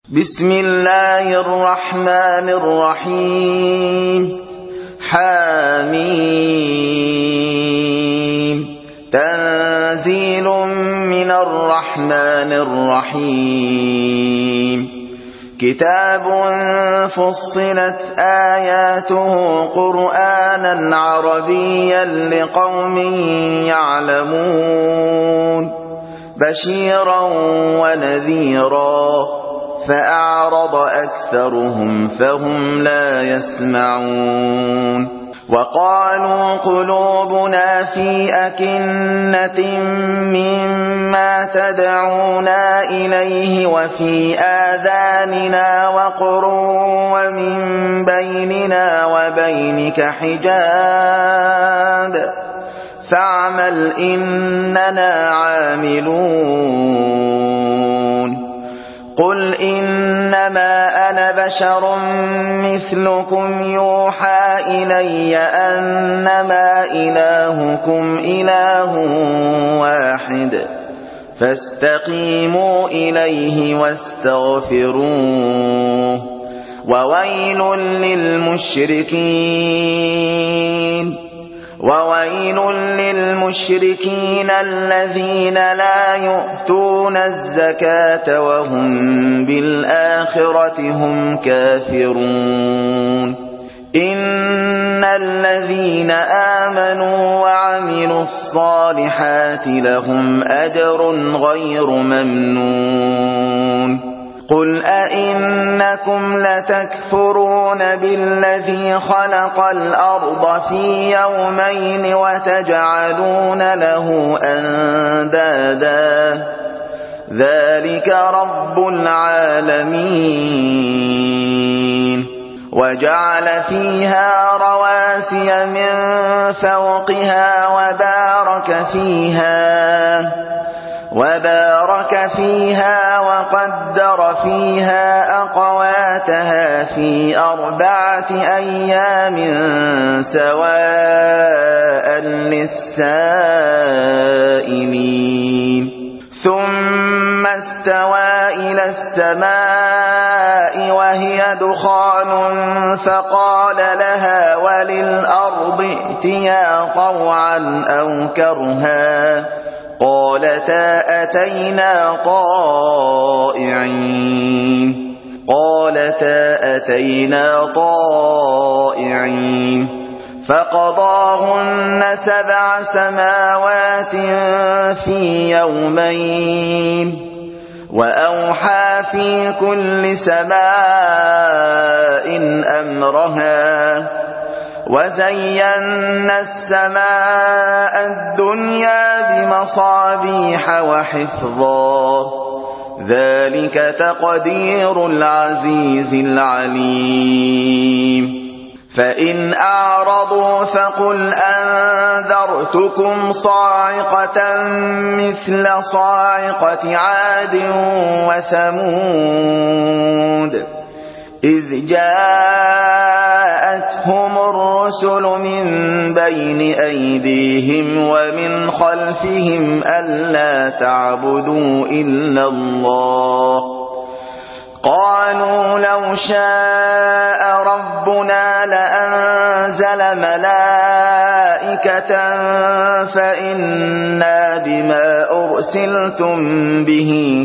بسم الله الرحمن الرحيم. حميم. تنزيل من الرحمن الرحيم. كتاب فصلت آياته قرآنا عربيا لقوم يعلمون بشيرا ونذيرا فأعرض أكثرهم فهم لا يسمعون. وقالوا قلوبنا في أكنة مما تدعونا إليه وفي آذاننا وقر ومن بيننا وبينك حجاب فاعمل إننا عاملون. قل إنما أنا بشر مثلكم يوحى إلي أنما إلهكم إله واحد فاستقيموا إليه واستغفروه وويل للمشركين الذين لا يؤتون الزكاة وهم بالآخرة هم كافرون. إن الذين آمنوا وعملوا الصالحات لهم أجر غير ممنون. قل أئنكم لتكفرون بالذي خلق الأرض في يومين وتجعلون له أندادا ذلك رب العالمين. وجعل فيها رواسي من فوقها وبارك فيها وقدر فيها أقواتها في 4 أيام سواء للسائلين. ثم استوى إلى السماء وهي دخان فقال لها وللأرض ائتيا طوعا أو كرها قالتا أتينا طائعين فقضاهن 7 سماوات في يومين وأوحى في كل سماء أمرها وزينا السماء الدنيا بمصابيح وحفظا ذلك تقدير العزيز العليم. فإن أعرضوا فقل أنذرتكم صاعقة مثل صاعقة عاد وثمود إذ جاءتهم الرسل من بين أيديهم ومن خلفهم ألا تعبدوا إلا الله قالوا لو شاء ربنا لأنزل ملائكة فإنا بما أرسلتم به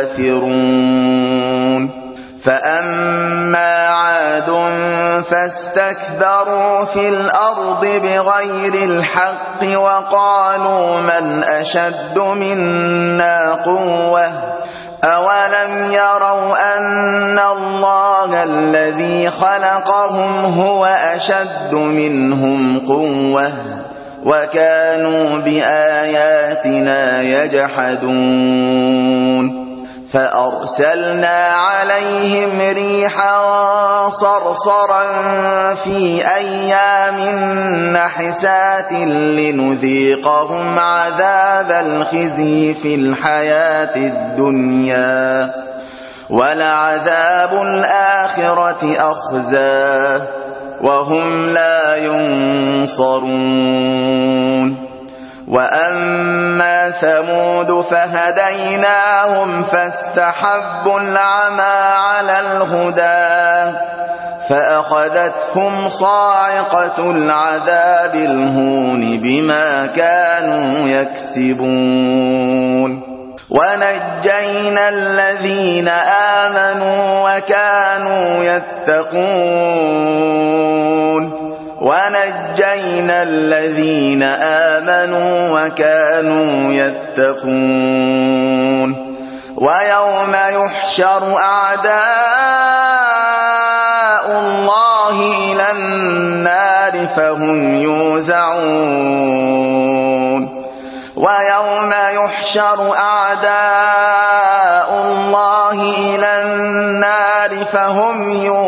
كافرون. فأما عاد فاستكبروا في الأرض بغير الحق وقالوا من أشد منا قوة أولم يروا أن الله الذي خلقهم هو أشد منهم قوة وكانوا بآياتنا يجحدون. فأرسلنا عليهم ريحا صرصرا في أيام نحسات لنذيقهم عذاب الخزي في الحياة الدنيا ولعذاب الآخرة أخزى وهم لا ينصرون. وأما ثمود فهديناهم فاستحبوا العمى هدى فأخذتهم صاعقة العذاب الهون بما كانوا يكسبون ونجينا الذين آمنوا وكانوا يتقون ونجينا الذين آمنوا وكانوا يتقون ويوم يحشر أعداء الله إلى النار فهم يوزعون ويوم يحشر أعداء الله إلى النار فهم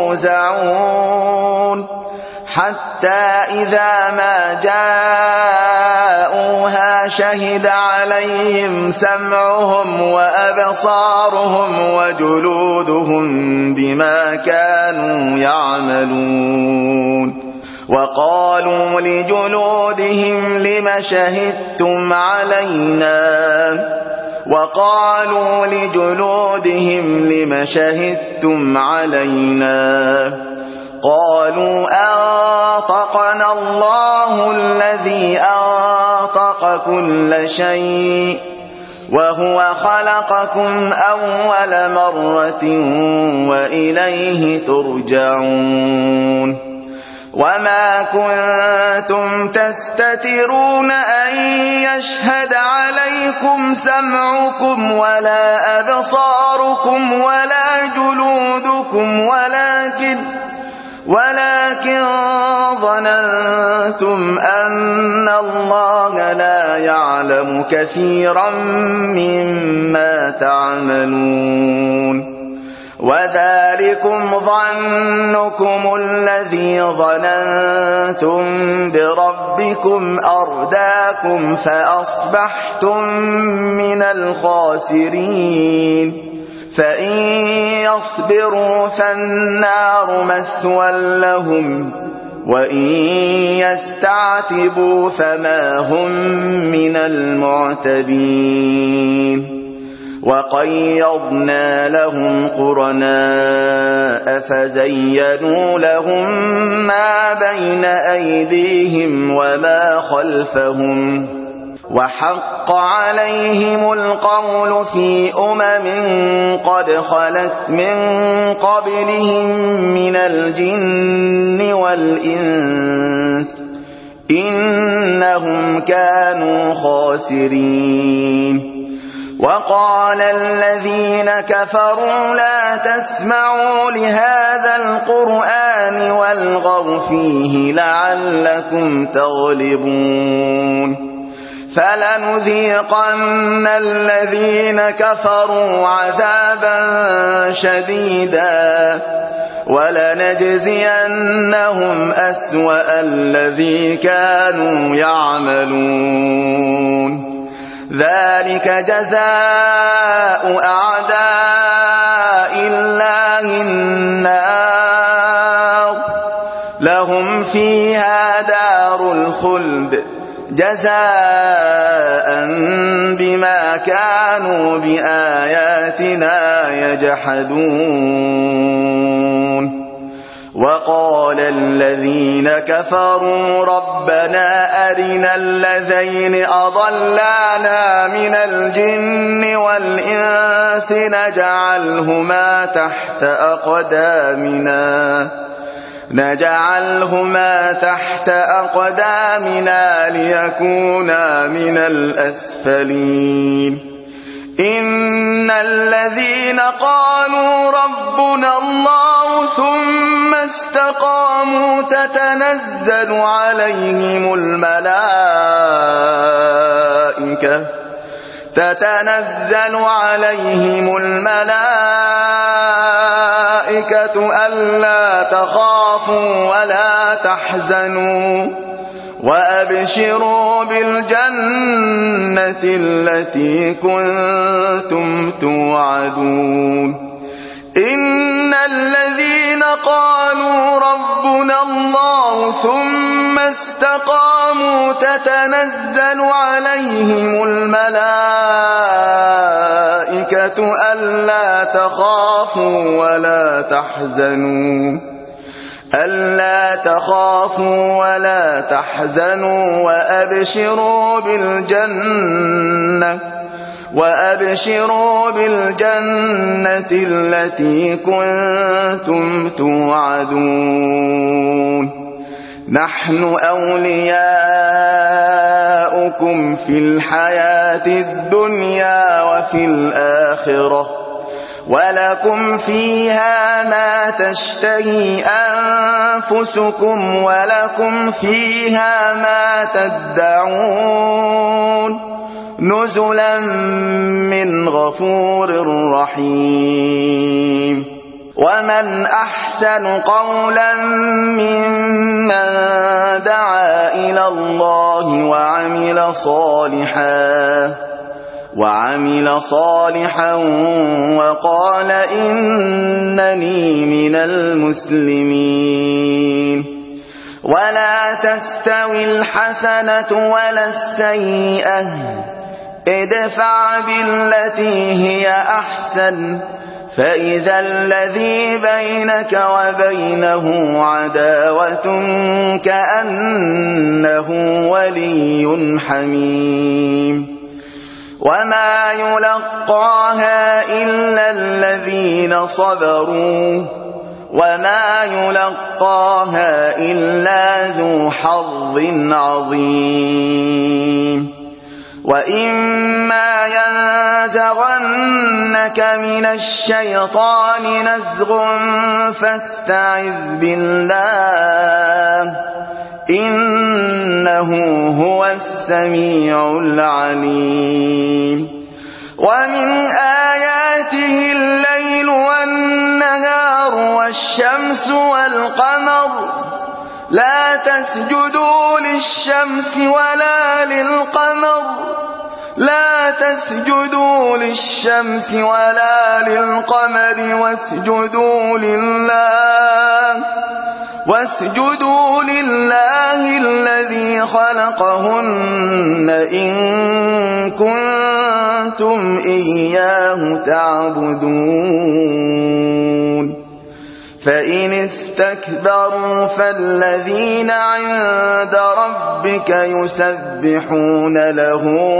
يوزعون حتى إذا ما جاءوها شهد عليهم سمعهم وأبصارهم وجلودهم بما كانوا يعملون وقالوا لجلودهم لم شهدتم علينا قالوا أنطقنا الله الذي أنطق كل شيء وهو خلقكم أول مرة وإليه ترجعون وما كنتم تستترون أن يشهد عليكم سمعكم ولا أبصاركم ولا جلودكم ولكن ظننتم أن الله لا يعلم كثيرا مما تعملون وذلكم ظنكم الذي ظننتم بربكم أرداكم فأصبحتم من الخاسرين فإن يصبروا فالنار مثوى لهم وإن يستعتبوا فما هم من المعتبين وقيضنا لهم قرناء فزينوا لهم ما بين أيديهم وما خلفهم وحق عليهم القول في قد خلت من قبلهم من الجن والإنس إنهم كانوا خاسرين وقال الذين كفروا لا تسمعوا لهذا القرآن والغوا فيه لعلكم تغلبون فلنذيقن الذين كفروا عذابا شديدا ولنجزينهم أسوأ الذي كانوا يعملون ذلك جزاء أعداء الله النار لهم فيها دار الخلد جزاء بما كانوا بآياتنا يجحدون وقال الذين كفروا ربنا أرنا الذين أضلانا من الجن والإنس نجعلهما تحت أقدامنا ليكونا من الأسفلين إن الذين قالوا ربنا الله ثم استقاموا تتنزل عليهم الملائكة ألا تخافوا ولا تحزنوا وأبشروا بالجنة التي كنتم توعدون إن الذين قالوا ربنا الله ثم استقاموا تتنزل عليهم الملائكة ألا تخافوا ولا تحزنوا وأبشروا بالجنة التي كنتم توعدون نحن أولياؤكم في الحياة الدنيا وفي الآخرة ولكم فيها ما تشتهي أنفسكم ولكم فيها ما تدعون نزلا من غفور رحيم ومن أحسن قولا ممن دعا إلى الله وعمل صالحا وقال إنني من المسلمين ولا تستوي الحسنة ولا السيئة ادفع بالتي هي أحسن فإذا الذي بينك وبينه عداوة كأنه ولي حميم وما يلقاها إلا الذين صبروا وما يلقاها إلا ذو حظ عظيم وإما ينزغنك من الشيطان نزغ فاستعذ بالله إنه هو السميع العليم ومن آياته الليل والنهار والشمس والقمر لا تسجدوا للشمس ولا للقمر واسجدوا لله الذي خلقهن إن كنتم إياه تعبدون فإن استكبروا فالذين عند ربك يسبحون له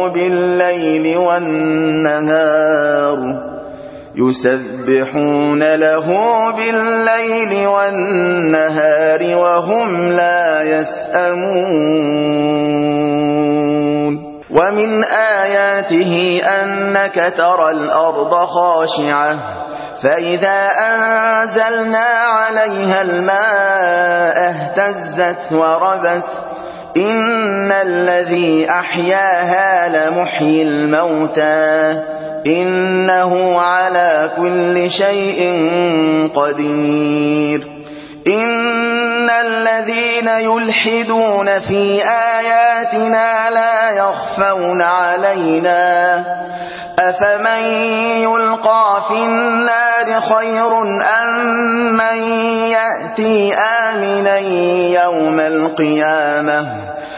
بالليل والنهار وهم لا يسأمون ومن آياته أنك ترى الأرض خاشعة فإذا أنزلنا عليها الماء اهتزت وربت إن الذي أحياها لمحيي الموتى إنه على كل شيء قدير إن الذين يلحدون في آياتنا لا يخفون علينا أفمن يلقى في النار خير أم من يأتي آمنا يوم القيامة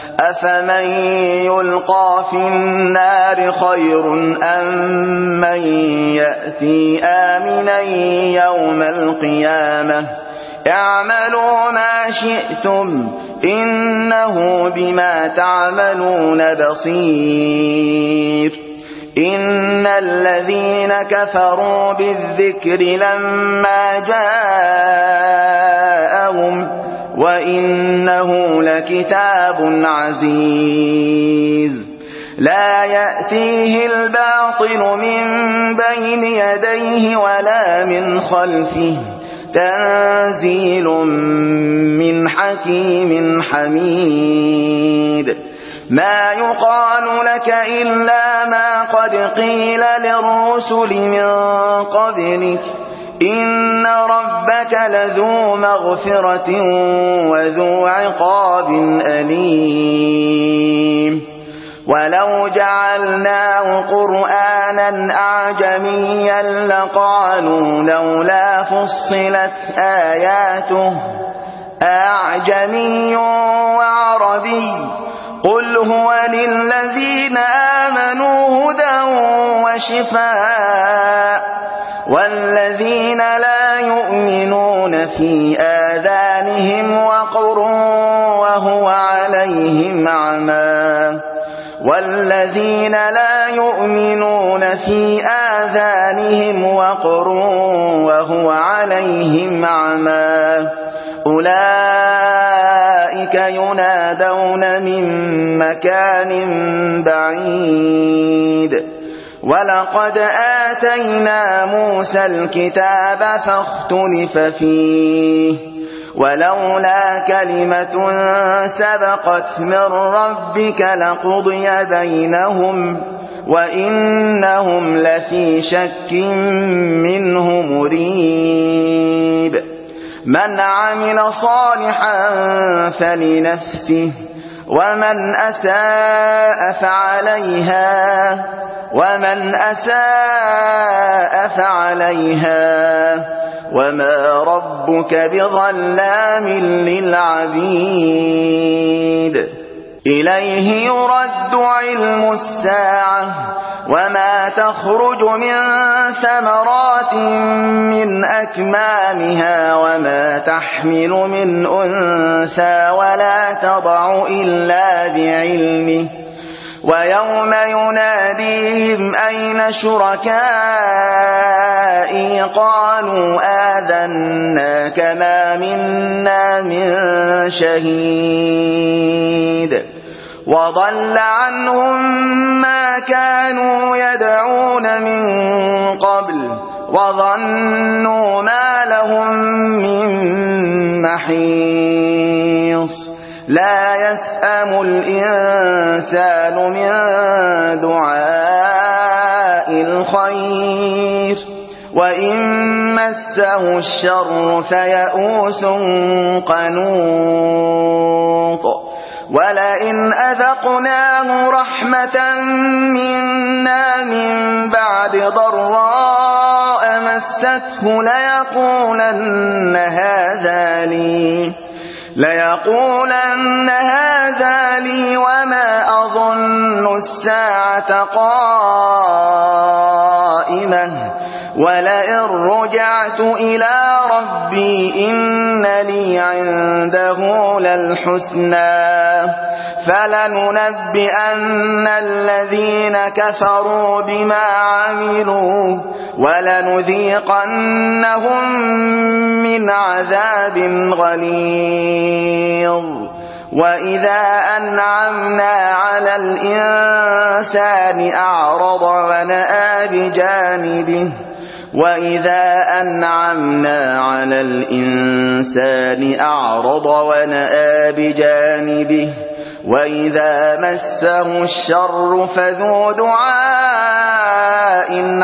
اعملوا ما شئتم إنه بما تعملون بصير إن الذين كفروا بالذكر لما جاءهم وإنه لكتاب عزيز لا يأتيه الباطل من بين يديه ولا من خلفه تنزيل من حكيم حميد ما يقال لك إلا ما قد قيل للرسل من قبلك إن ربك لذو مغفرة وذو عقاب أليم ولو جعلناه قرآنا أعجميا لقالوا لولا فصلت آياته أعجمي وعربي قل هو للذين آمنوا هدى وشفاء والذين لا يؤمنون في آذانهم وقر وهو عليهم عمى والذين لا يؤمنون في آذانهم وقر وهو عليهم عمى أولئك ينادون من مكان بعيد ولقد آتينا موسى الكتاب فاختلف فيه ولولا كلمة سبقت من ربك لقضي بينهم وإنهم لفي شك منه مريب من عمل صالحا فلنفسه ومن أساء فعليها وما ربك بظلام للعبيد إليه يرد علم الساعة وما تخرج من ثمرات من أكمامها وما تحمل من أنثى ولا تضع إلا بعلمه ويوم يناديهم أين شركائي قالوا آذناك ما منا من شهيد وضل عنهم ما كانوا يدعون من قبل وظنوا ما لهم من محيص لا يسأم الإنسان من دعاء الخير وإن مسه الشر فيئوس قنوط ولئن أذقناه رحمة منا من بعد ضراء مسته ليقولن هذا لي وما أظن الساعة قائمة ولئن رجعت إلى ربي إن لي عنده للحسنى فلننبئن الذين كفروا بما عملوا ولنذيقنهم من عذاب غليظ وإذا أنعمنا على الإنسان أعرض ونأى بجانبه وإذا مسه الشر فذو دعاء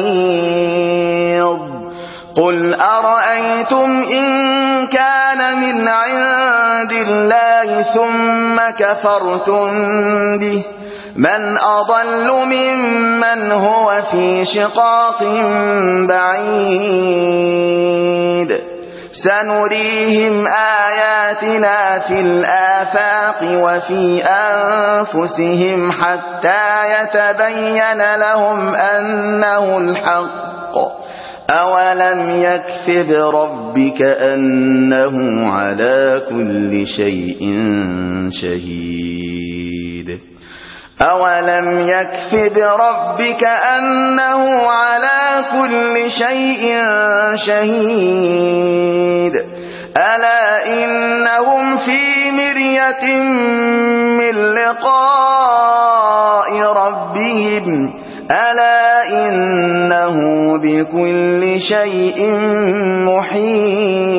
عريض قل أرأيتم إن كان من عند الله ثم كفرتم به من أضل ممن هو في شقاق بعيد سنريهم آياتنا في الآفاق وفي أنفسهم حتى يتبين لهم أنه الحق أولم يكف بربك أنه على كل شيء شهيد أولم يكف بربك أنه على كل شيء شهيد ألا إنهم في مرية من لقاء ربهم ألا إنه بكل شيء محيط